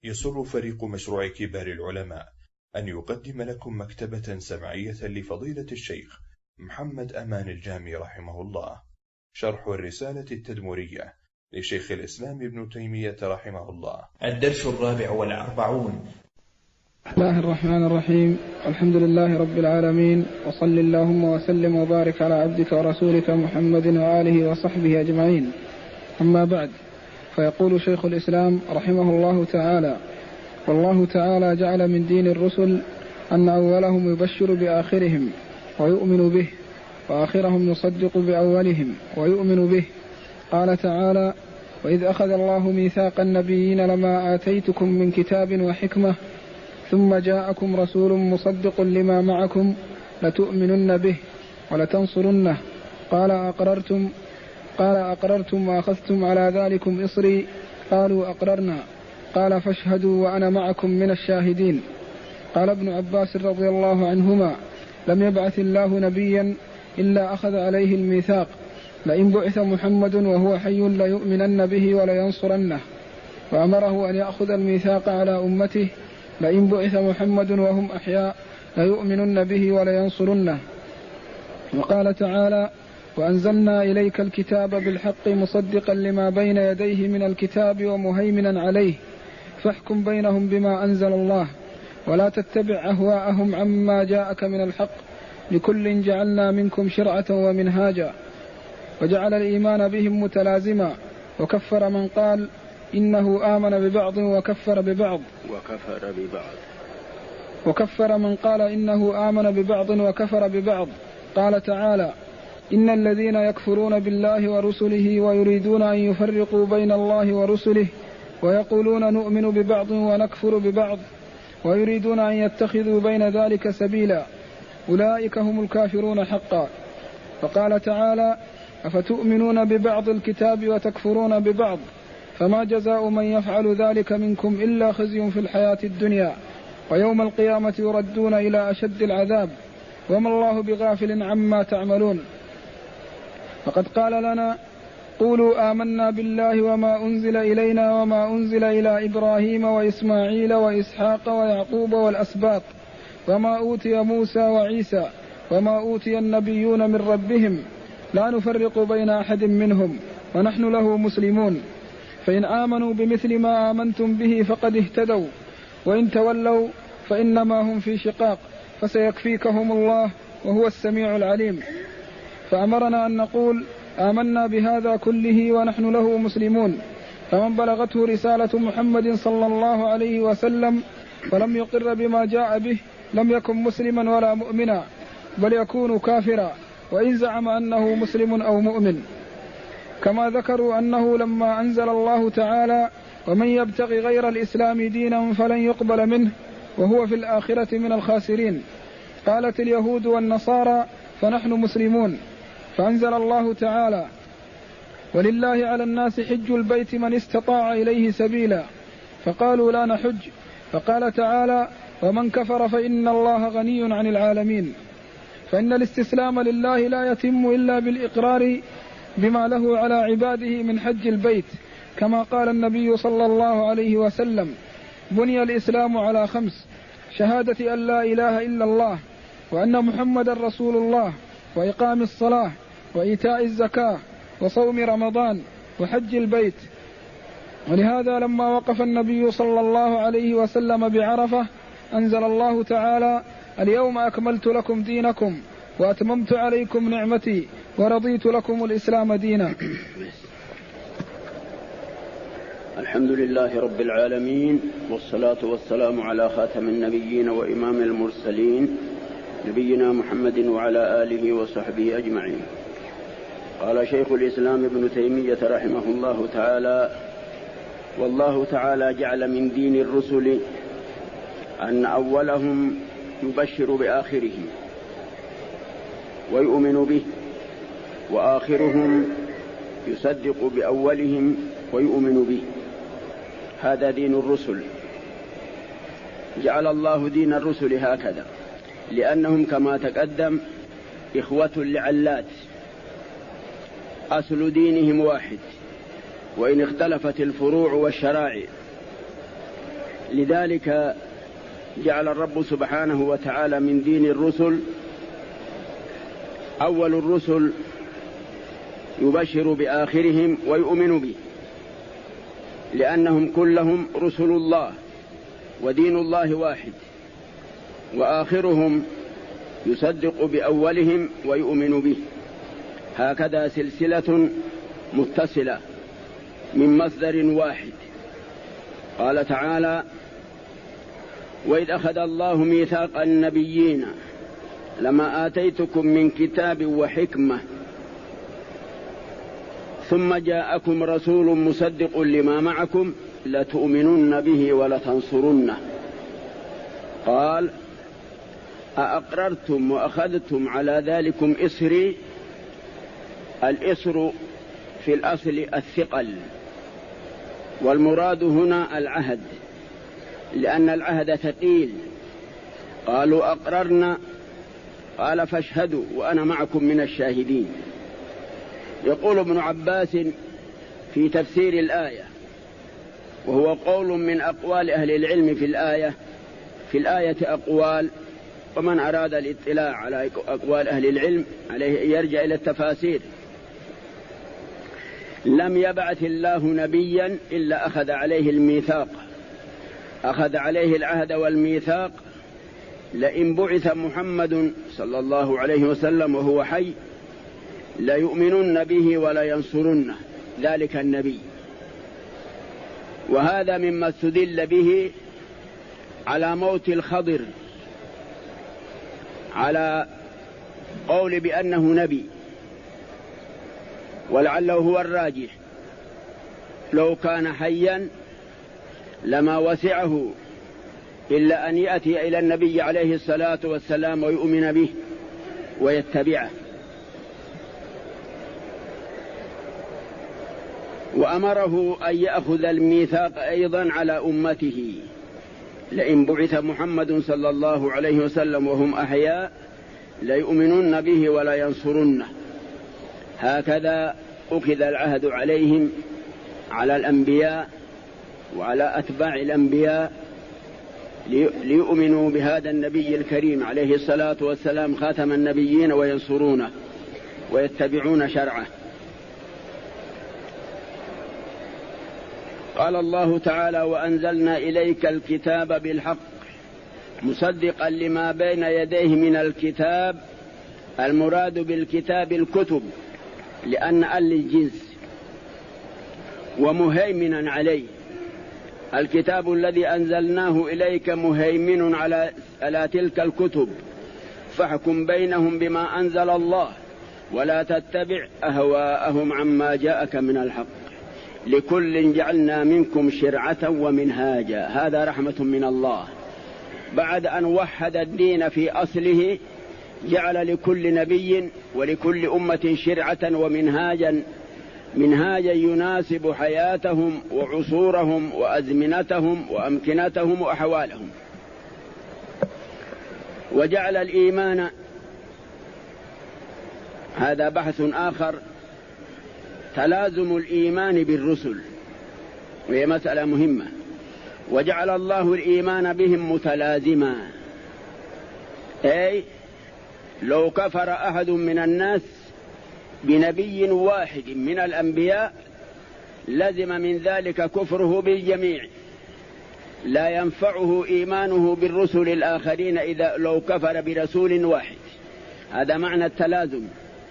يسر فريق مشروع كبار العلماء أن يقدم لكم مكتبة سمعية لفضيلة الشيخ محمد أمان الجامي رحمه الله، شرح الرسالة التدمرية لشيخ الإسلام ابن تيمية رحمه الله. الدرس 44. بسم الله الرحمن الرحيم. الحمد لله رب العالمين، وصل اللهم وسلم وبارك على عبدك ورسولك محمد وآله وصحبه أجمعين. أما بعد، فيقول شيخ الإسلام رحمه الله تعالى: والله تعالى جعل من دين الرسل أن أولهم يبشر بآخرهم ويؤمن به، وآخرهم يصدق بأولهم ويؤمن به. قال تعالى: وإذ أخذ الله ميثاق النبيين لما آتيتكم من كتاب وحكمة ثم جاءكم رسول مصدق لما معكم لتؤمنن به ولتنصرنه. قال أقررتم وأخذتم على ذلكم إصري؟ قالوا أقررنا. قال فاشهدوا وأنا معكم من الشاهدين. قال ابن عباس رضي الله عنهما: لم يبعث الله نبيا إلا أخذ عليه الميثاق، لئن بعث محمد وهو حي ليؤمنن به ولينصرنه. وأمره أن يأخذ الميثاق على أمته، لئن بعث محمد وهم أحياء ليؤمنن به ولينصرنه. وقال تعالى: وأنزلنا إليك الكتاب بالحق مصدقا لما بين يديه من الكتاب ومهيمنا عليه، فاحكم بينهم بما أنزل الله ولا تتبع أهواءهم عما جاءك من الحق، لكل جعلنا منكم شرعة ومنهاجا. وجعل الإيمان بهم متلازما، وكفر من قال إنه آمن ببعض وكفر من قال إنه آمن ببعض وكفر ببعض. قال تعالى: إن الذين يكفرون بالله ورسله ويريدون أن يفرقوا بين الله ورسله ويقولون نؤمن ببعض ونكفر ببعض ويريدون أن يتخذوا بين ذلك سبيلا أولئك هم الكافرون حقا. فقال تعالى: أفتؤمنون ببعض الكتاب وتكفرون ببعض، فما جزاء من يفعل ذلك منكم إلا خزي في الحياة الدنيا، ويوم القيامة يردون إلى أشد العذاب، وما الله بغافل عما تعملون. فقد قال لنا: قولوا آمنا بالله وما أنزل إلينا وما أنزل إلى إبراهيم وإسماعيل وإسحاق ويعقوب والأسباط، وما أوتي موسى وعيسى وما أوتي النبيون من ربهم، لا نفرق بين أحد منهم ونحن له مسلمون. فإن آمنوا بمثل ما آمنتم به فقد اهتدوا، وإن تولوا فإنما هم في شقاق، فسيكفيكهم الله وهو السميع العليم. فأمرنا أن نقول آمنا بهذا كله ونحن له مسلمون. فمن بلغته رسالة محمد صلى الله عليه وسلم ولم يقر بما جاء به لم يكن مسلما ولا مؤمنا، بل يكون كافرا وإن زعم أنه مسلم أو مؤمن. كما ذكروا أنه لما أنزل الله تعالى: ومن يبتغي غير الإسلام دينا فلن يقبل منه وهو في الآخرة من الخاسرين، قالت اليهود والنصارى فنحن مسلمون. فأنزل الله تعالى: ولله على الناس حج البيت من استطاع إليه سبيلا، فقالوا لا نحج. فقال تعالى: ومن كفر فإن الله غني عن العالمين. فإن الاستسلام لله لا يتم إلا بالإقرار بما له على عباده من حج البيت، كما قال النبي صلى الله عليه وسلم: بني الإسلام على 5: شهادة أن لا إله إلا الله وأن محمد رسول الله، وإقام الصلاة، وإيتاء الزكاة، وصوم رمضان، وحج البيت. ولهذا لما وقف النبي صلى الله عليه وسلم بعرفة أنزل الله تعالى: اليوم أكملت لكم دينكم وأتممت عليكم نعمتي ورضيت لكم الإسلام دينا. الحمد لله رب العالمين، والصلاة والسلام على خاتم النبيين وإمام المرسلين نبينا محمد وعلى آله وصحبه أجمعين. قال شيخ الإسلام ابن تيمية رحمه الله تعالى: والله تعالى جعل من دين الرسل أن أولهم يبشر بآخرهم ويؤمن به، وآخرهم يصدق بأولهم ويؤمن به. هذا دين الرسل. جعل الله دين الرسل هكذا لأنهم كما تقدم إخوة لعلات، أصل دينهم واحد، وإن اختلفت الفروع والشرائع. لذلك جعل الرب سبحانه وتعالى من دين الرسل أول الرسل يبشر بآخرهم ويؤمن به، لأنهم كلهم رسل الله ودين الله واحد، وآخرهم يصدق بأولهم ويؤمن به، هكذا سلسلة متصلة من مصدر واحد. قال تعالى: وإذ أخذ الله ميثاق النبيين لما آتيتكم من كتاب وحكمة ثم جاءكم رسول مصدق لما معكم لتؤمنن به ولتنصرنه. قال: أأقررتم وأخذتم على ذلكم إصري. الإصر في الأصل الثقل، والمراد هنا العهد، لأن العهد ثقيل. قالوا أقررنا، قال فاشهدوا وأنا معكم من الشاهدين. يقول ابن عباس في تفسير الآية، وهو قول من أقوال أهل العلم في الآية أقوال، ومن أراد الاطلاع على أقوال أهل العلم عليه يرجع إلى التفاسير. لم يبعث الله نبيا إلا أخذ عليه الميثاق، أخذ عليه العهد والميثاق. لئن بعث محمد صلى الله عليه وسلم وهو حي ليؤمنن به ولا ينصرنه، ذلك النبي. وهذا مما استدل به على موت الخضر، على قول بأنه نبي، ولعله هو الراجح. لو كان حيا لما وسعه إلا أن يأتي إلى النبي عليه الصلاة والسلام ويؤمن به ويتبعه. وأمره أن يأخذ الميثاق أيضا على أمته، لئن بعث محمد صلى الله عليه وسلم وهم أحياء ليؤمنن به ولا ينصرنه. هكذا أخذ العهد عليهم، على الأنبياء وعلى أتباع الأنبياء، ليؤمنوا بهذا النبي الكريم عليه الصلاة والسلام خاتم النبيين وينصرونه ويتبعون شرعه. قال الله تعالى: وأنزلنا إليك الكتاب بالحق مصدقا لما بين يديه من الكتاب. المراد بالكتاب الكتب، لأن الجنس، ومهيمنا عليه. الكتاب الذي أنزلناه إليك مهيمن على تلك الكتب، فاحكم بينهم بما أنزل الله ولا تتبع أهواءهم عما جاءك من الحق، لكل جعلنا منكم شرعة ومنهاجا. هذا رحمة من الله، بعد أن وحد الدين في أصله جعل لكل نبي ولكل أمة شرعة ومنهاجا، منهاجا يناسب حياتهم وعصورهم وأزمنتهم وأمكنتهم وأحوالهم. وجعل الإيمان، هذا بحث آخر، تلازم الإيمان بالرسل، وهي مسألة مهمة. وجعل الله الإيمان بهم متلازما، أي لو كفر أحد من الناس بنبي واحد من الأنبياء لزم من ذلك كفره بالجميع، لا ينفعه إيمانه بالرسل الآخرين إذا لو كفر برسول واحد. هذا معنى التلازم.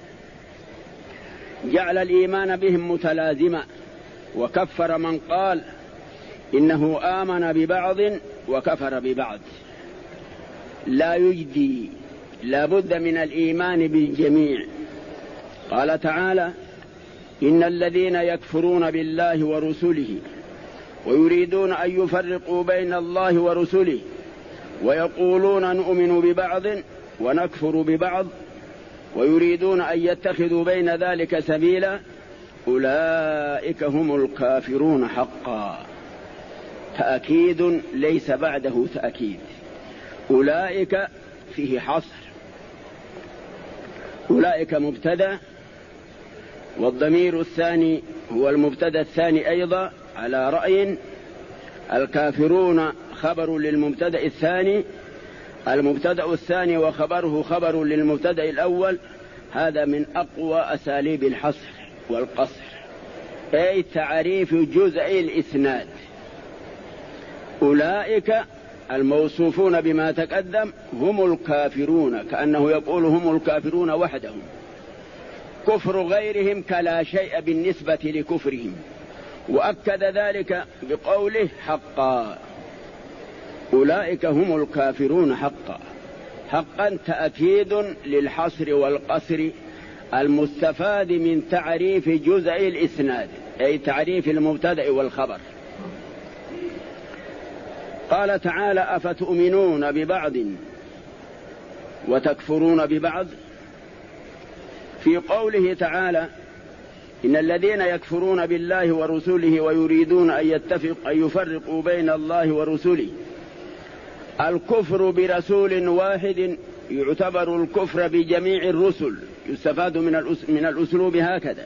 جعل الإيمان بهم متلازما، وكفر من قال إنه آمن ببعض وكفر ببعض. لا يجدي، لا بد من الإيمان بالجميع. قال تعالى: إن الذين يكفرون بالله ورسله ويريدون أن يفرقوا بين الله ورسله ويقولون نؤمن ببعض ونكفر ببعض ويريدون أن يتخذوا بين ذلك سبيلا أولئك هم الكافرون حقا. تأكيد ليس بعده تأكيد. أولئك فيه حصر، أولئك مبتدأ، والضمير الثاني هو المبتدأ الثاني أيضا على رأي. الكافرون خبر للمبتدأ الثاني، المبتدأ الثاني وخبره خبر للمبتدأ الأول. هذا من أقوى أساليب الحصر والقصر، أي تعريف جزء الإسناد. أولئك الموصوفون بما تقدم هم الكافرون، كأنه يقول هم الكافرون وحدهم، كفر غيرهم كلا شيء بالنسبة لكفرهم. وأكد ذلك بقوله حقا، أولئك هم الكافرون حقا. حقا تأكيد للحصر والقصر المستفاد من تعريف جزء الإسناد، أي تعريف المبتدأ والخبر. قال تعالى أفتؤمنون ببعض وتكفرون ببعض. في قوله تعالى إن الذين يكفرون بالله ورسوله ويريدون أن يفرقوا بين الله ورسوله، الكفر برسول واحد يعتبر الكفر بجميع الرسل، يستفاد من الأسلوب هكذا.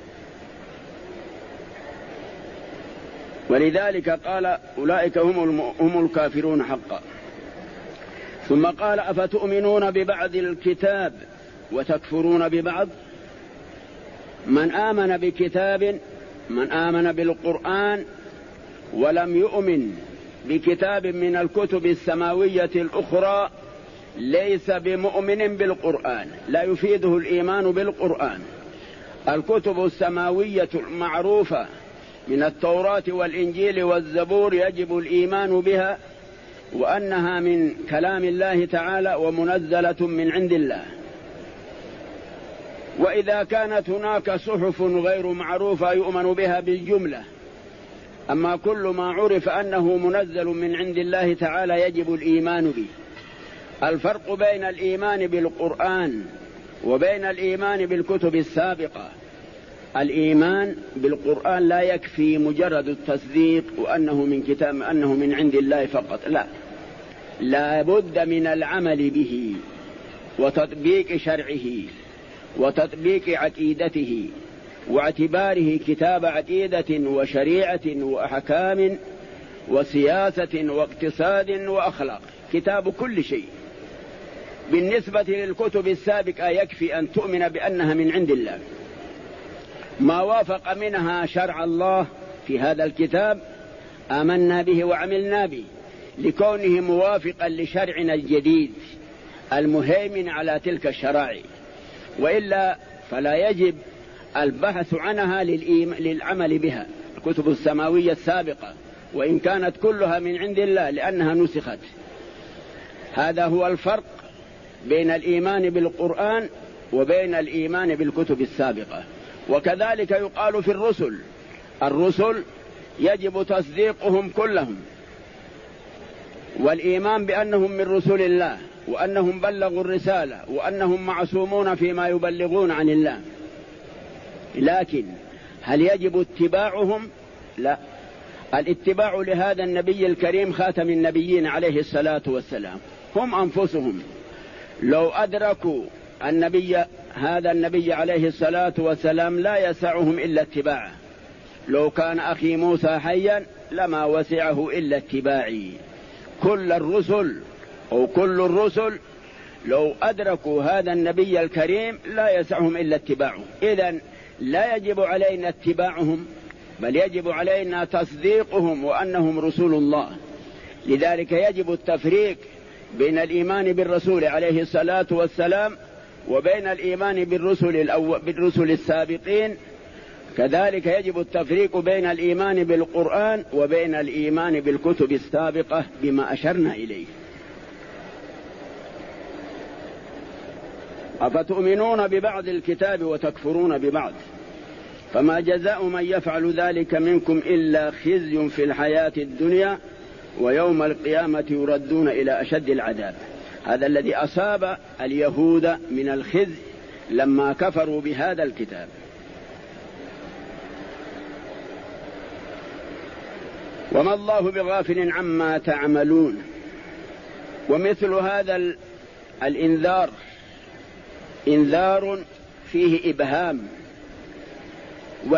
ولذلك قال أولئك هم الكافرون حقا. ثم قال أفتؤمنون ببعض الكتاب وتكفرون ببعض. من آمن بكتاب، من آمن بالقرآن ولم يؤمن بكتاب من الكتب السماوية الأخرى ليس بمؤمن بالقرآن، لا يفيده الإيمان بالقرآن. الكتب السماوية المعروفة من التوراة والإنجيل والزبور يجب الإيمان بها، وأنها من كلام الله تعالى ومنزلة من عند الله. وإذا كانت هناك صحف غير معروفة يؤمن بها بالجملة، أما كل ما عرف أنه منزل من عند الله تعالى يجب الإيمان به. الفرق بين الإيمان بالقرآن وبين الإيمان بالكتب السابقة: الإيمان بالقرآن لا يكفي مجرد التصديق وأنه من كتاب أنه من عند الله فقط، لا بد من العمل به وتطبيق شرعه وتطبيق عقيدته واعتباره كتاب عقيدة وشريعة وأحكام وسياسة واقتصاد وأخلاق، كتاب كل شيء. بالنسبة للكتب السابقة يكفي أن تؤمن بأنها من عند الله، ما وافق منها شرع الله في هذا الكتاب آمنا به وعملنا به لكونه موافقا لشرعنا الجديد المهيمن على تلك الشرائع، وإلا فلا يجب البحث عنها للعمل بها. الكتب السماوية السابقة وإن كانت كلها من عند الله لأنها نسخت. هذا هو الفرق بين الإيمان بالقرآن وبين الإيمان بالكتب السابقة. وكذلك يقال في الرسل يجب تصديقهم كلهم والإيمان بأنهم من رسل الله وأنهم بلغوا الرسالة وأنهم معصومون فيما يبلغون عن الله. لكن هل يجب اتباعهم؟ لا. الاتباع لهذا النبي الكريم خاتم النبيين عليه الصلاة والسلام، هم أنفسهم لو أدركوا هذا النبي عليه الصلاة والسلام لا يسعهم إلا اتباعه. لو كان أخي موسى حيا لما وسعه إلا اتباعي. كل الرسل لو أدركوا هذا النبي الكريم لا يسعهم إلا اتباعه. إذن لا يجب علينا اتباعهم، بل يجب علينا تصديقهم وأنهم رسول الله. لذلك يجب التفريق بين الإيمان بالرسول عليه الصلاة والسلام وبين الإيمان بالرسل السابقين. كذلك يجب التفريق بين الإيمان بالقرآن وبين الإيمان بالكتب السابقة بما أشرنا إليه. أفتؤمنون ببعض الكتاب وتكفرون ببعض، فما جزاء من يفعل ذلك منكم إلا خزي في الحياة الدنيا ويوم القيامة يردون إلى أشد العذاب. هذا الذي أصاب اليهود من الخزي لما كفروا بهذا الكتاب. وما الله بغافل عما تعملون. ومثل هذا الإنذار إنذار فيه إبهام،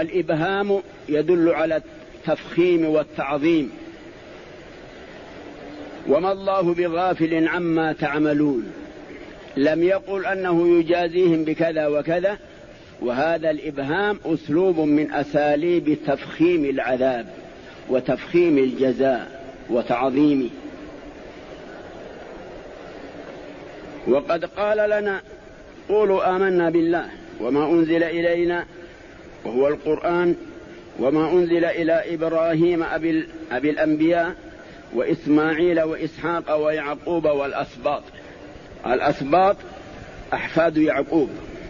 والإبهام يدل على التفخيم والتعظيم. وما الله بغافل عما تعملون. لم يقل أنه يجازيهم بكذا وكذا، وهذا الإبهام أسلوب من أساليب تفخيم العذاب وتفخيم الجزاء وتعظيمه. وقد قال لنا: قولوا آمنا بالله وما أنزل إلينا، وهو القرآن، وما أنزل إلى إبراهيم أبي الأنبياء، وإسماعيل وإسحاق ويعقوب والأسباط. الأسباط أحفاد يعقوب.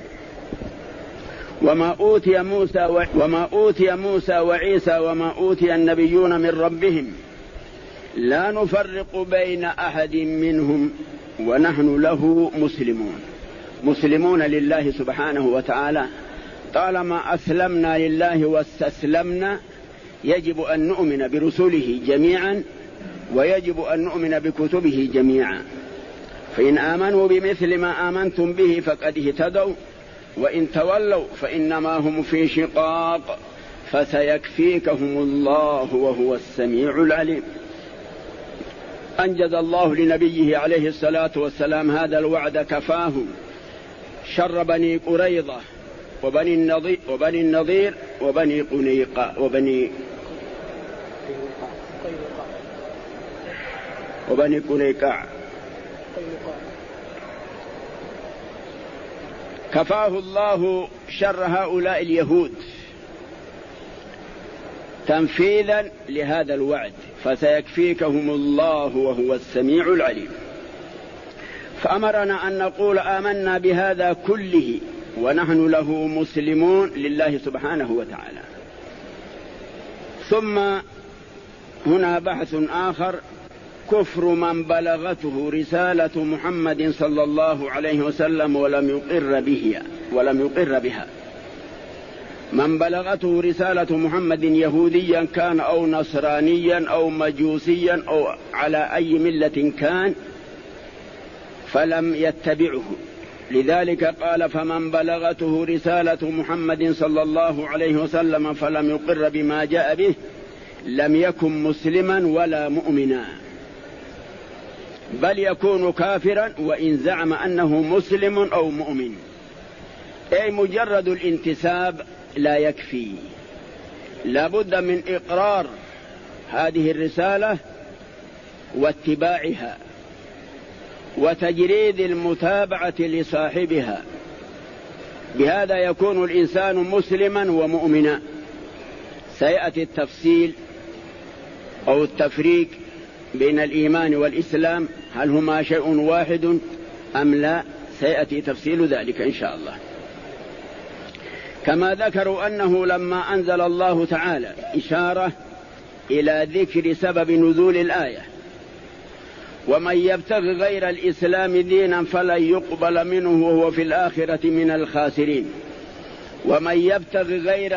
وما أوتي موسى وعيسى وما أوتي النبيون من ربهم لا نفرق بين أحد منهم ونحن له مسلمون لله سبحانه وتعالى. طالما أسلمنا لله واستسلمنا يجب أن نؤمن برسله جميعا، ويجب أن نؤمن بكتبه جميعا. فإن آمنوا بمثل ما آمنتم به فقد اهتدوا، وإن تولوا فإنما هم في شقاق فسيكفيكهم الله وهو السميع العليم. أنجز الله لنبيه عليه الصلاة والسلام هذا الوعد، كفاهم شر بني قريظة وبني النضير وبني قنيقاع. كفاه الله شر هؤلاء اليهود تنفيذا لهذا الوعد، فسيكفيكهم الله وهو السميع العليم. فأمرنا أن نقول آمنا بهذا كله ونحن له مسلمون لله سبحانه وتعالى. ثم هنا بحث آخر: كفر من بلغته رسالة محمد صلى الله عليه وسلم ولم يقر بها. من بلغته رسالة محمد يهوديا كان أو نصرانيا أو مجوسيا أو على أي ملة كان فلم يتبعه. لذلك قال: فمن بلغته رسالة محمد صلى الله عليه وسلم فلم يقر بما جاء به لم يكن مسلما ولا مؤمنا، بل يكون كافرا وإن زعم أنه مسلم أو مؤمن. أي مجرد الانتساب لا يكفي، لا بد من إقرار هذه الرسالة واتباعها وتجريد المتابعة لصاحبها. بهذا يكون الإنسان مسلما ومؤمنا. سيأتي التفصيل أو التفريق بين الإيمان والإسلام، هل هما شيء واحد أم لا؟ سيأتي تفصيل ذلك إن شاء الله. كما ذكروا أنه لما أنزل الله تعالى إشارة إلى ذكر سبب نزول الآية: ومن يبتغ غير الإسلام دينا فلن يقبل منه وهو في الآخرة من الخاسرين. ومن يبتغ غير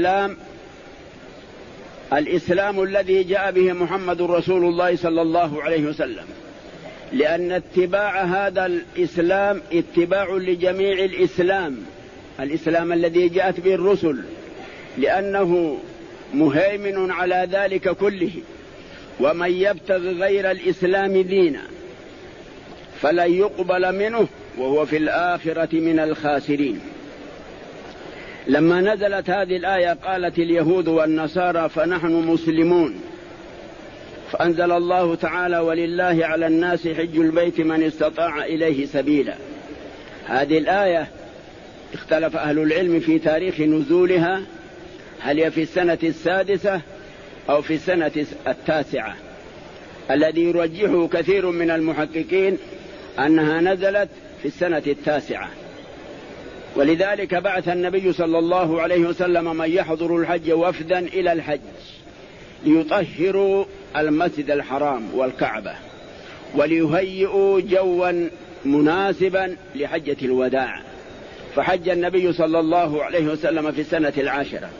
الإسلام الذي جاء به محمد رسول الله صلى الله عليه وسلم، لأن اتباع هذا الإسلام اتباع لجميع الإسلام الذي جاءت به الرسل، لأنه مهيمن على ذلك كله. ومن يبتغ غير الإسلام دينا فلن يقبل منه وهو في الآخرة من الخاسرين. لما نزلت هذه الآية قالت اليهود والنصارى: فنحن مسلمون. فأنزل الله تعالى: ولله على الناس حج البيت من استطاع إليه سبيلا. هذه الآية اختلف أهل العلم في تاريخ نزولها، هل هي في السنة 6 أو في السنة 9. الذي يرجحه كثير من المحققين أنها نزلت في السنة 9. ولذلك بعث النبي صلى الله عليه وسلم من يحضر الحج وفدا إلى الحج ليطهروا المسجد الحرام والكعبة وليهيئوا جوا مناسبا لحجة الوداع. فحج النبي صلى الله عليه وسلم في السنة 10.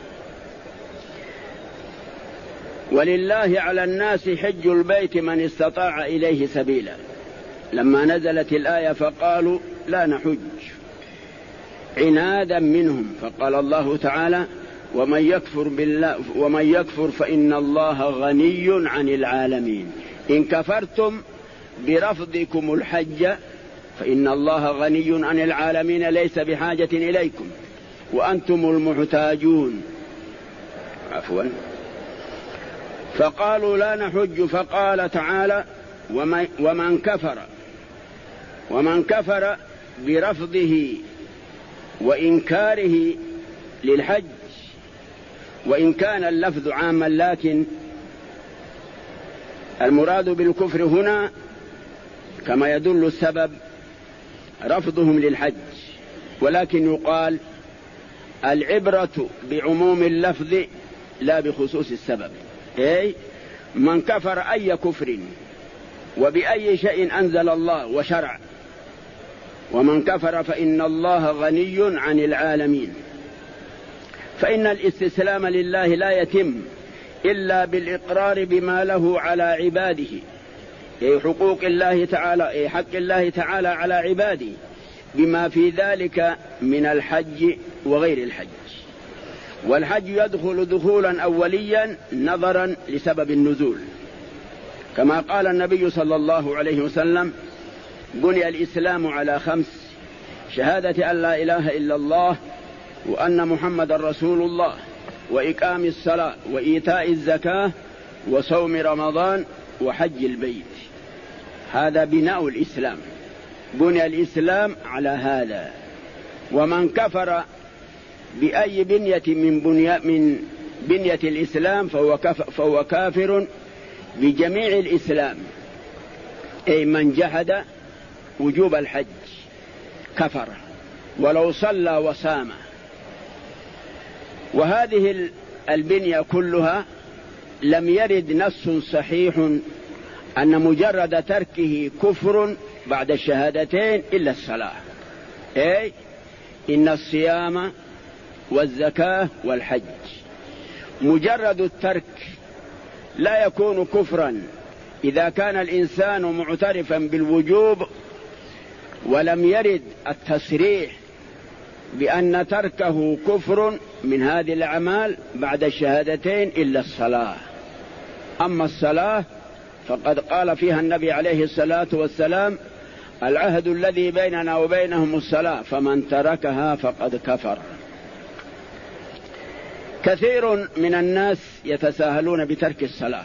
ولله على الناس حج البيت من استطاع إليه سبيلا. لما نزلت الآية فقالوا: لا نحج، عنادا منهم. فقال الله تعالى: ومن يكفر فإن الله غني عن العالمين. إن كفرتم برفضكم الحج فإن الله غني عن العالمين ليس بحاجة إليكم وأنتم المحتاجون. عفوا. فقالوا لا نحج، فقال تعالى ومن كفر برفضه وإنكاره للحج، وإن كان اللفظ عاما لكن المراد بالكفر هنا كما يدل السبب رفضهم للحج، ولكن يقال العبرة بعموم اللفظ لا بخصوص السبب. أي من كفر أي كفر وبأي شيء أنزل الله وشرع، ومن كفر فإن الله غني عن العالمين. فإن الاستسلام لله لا يتم إلا بالإقرار بما له على عباده، أي حقوق الله تعالى، أي حق الله تعالى على عباده، بما في ذلك من الحج وغير الحج. والحج يدخل دخولا أوليا نظرا لسبب النزول، كما قال النبي صلى الله عليه وسلم: بني الإسلام على 5: شهادة أن لا إله إلا الله وأن محمد رسول الله، وإقام الصلاة، وإيتاء الزكاة، وصوم رمضان، وحج البيت. هذا بناء الإسلام، بني الإسلام على هذا. ومن كفر بأي بنية من بنية الإسلام فهو كافر بجميع الإسلام، أي من جحد وجوب الحج كفر ولو صلى وصام. وهذه البنية كلها لم يرد نص صحيح أن مجرد تركه كفر بعد الشهادتين إلا الصلاة، أي إن الصيام والزكاة والحج. مجرد الترك لا يكون كفرا إذا كان الإنسان معترفا بالوجوب ولم يرد التصريح بأن تركه كفر من هذه الأعمال بعد الشهادتين إلا الصلاة. أما الصلاة فقد قال فيها النبي عليه الصلاة والسلام: العهد الذي بيننا وبينهم الصلاة فمن تركها فقد كفر. كثير من الناس يتساهلون بترك الصلاة،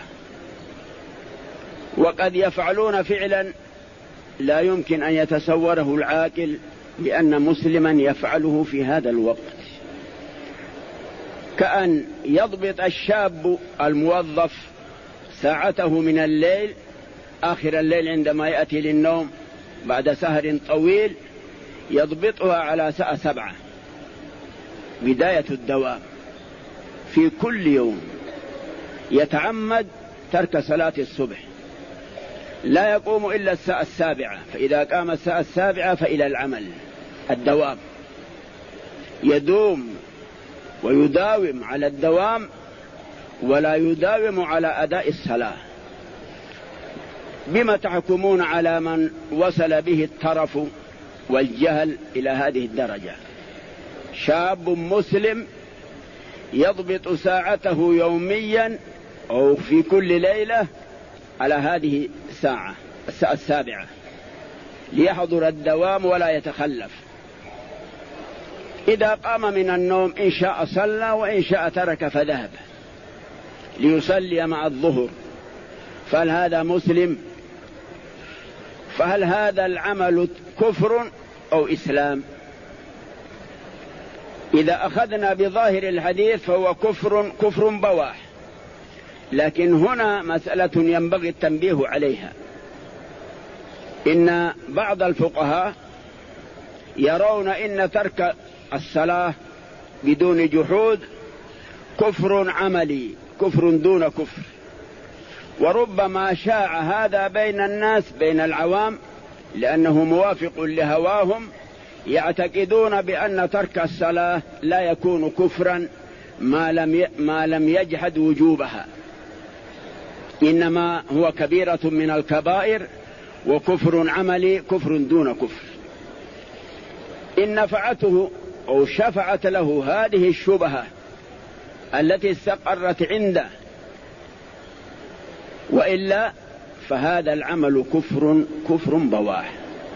وقد يفعلون فعلا لا يمكن أن يتصوره العاقل بأن مسلما يفعله في هذا الوقت، كأن يضبط الشاب الموظف ساعته من الليل آخر الليل عندما يأتي للنوم بعد سهر طويل، يضبطها على ساعة 7 بداية الدوام في كل يوم، يتعمد ترك صلاة الصبح، لا يقوم إلا الساعة 7، فإذا قام الساعة 7 فإلى العمل الدوام، يدوم ويداوم على الدوام ولا يداوم على أداء الصلاة. بما تحكمون على من وصل به الترف والجهل إلى هذه الدرجة؟ شاب مسلم يضبط ساعته يوميا أو في كل ليلة على هذه الساعة 7 ليحضر الدوام ولا يتخلف. إذا قام من النوم إن شاء صلى وإن شاء ترك فذهب ليصلي مع الظهر، فهل هذا مسلم؟ فهل هذا العمل كفر أو إسلام؟ إذا أخذنا بظاهر الحديث فهو كفر بواح، لكن هنا مسألة ينبغي التنبيه عليها. إن بعض الفقهاء يرون إن ترك الصلاة بدون جحود كفر عملي، كفر دون كفر، وربما شاع هذا بين الناس بين العوام لأنه موافق لهواهم، يعتقدون بأن ترك الصلاة لا يكون كفرا ما لم يجحد وجوبها، إنما هو كبيرة من الكبائر وكفر عملي، كفر دون كفر. إن نفعته أو شفعت له هذه الشبهة التي استقرت عنده، وإلا فهذا العمل كفر بواح،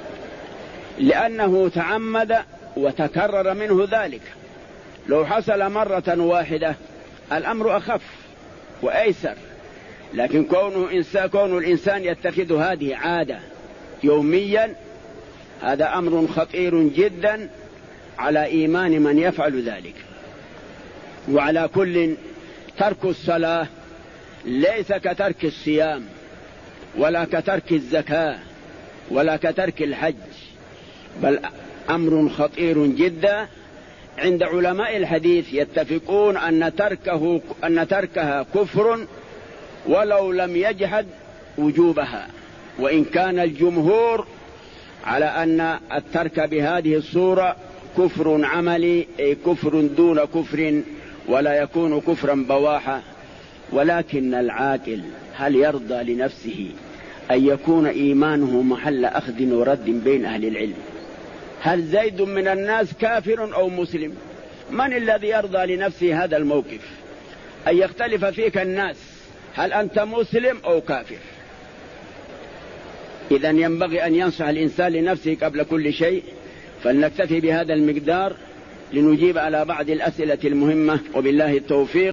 لأنه تعمد وتكرر منه ذلك. لو حصل مرة واحدة الأمر أخف وأيسر، لكن كون الإنسان يتخذ هذه عادة يوميا هذا أمر خطير جدا على إيمان من يفعل ذلك. وعلى كل، ترك الصلاة ليس كترك الصيام ولا كترك الزكاة ولا كترك الحج، بل أمر خطير جدا. عند علماء الحديث يتفقون أن تركها كفر ولو لم يجحد وجوبها، وإن كان الجمهور على أن الترك بهذه الصورة كفر عملي، أي كفر دون كفر ولا يكون كفرا بواحا. ولكن العاقل هل يرضى لنفسه أن يكون إيمانه محل أخذ ورد بين أهل العلم؟ هل زيد من الناس كافر أو مسلم؟ من الذي يرضى لنفسه هذا الموقف أن يختلف فيك الناس هل أنت مسلم أو كافر؟ إذن ينبغي أن ينصح الإنسان لنفسه قبل كل شيء. فلنكتفي بهذا المقدار لنجيب على بعض الأسئلة المهمة، وبالله التوفيق.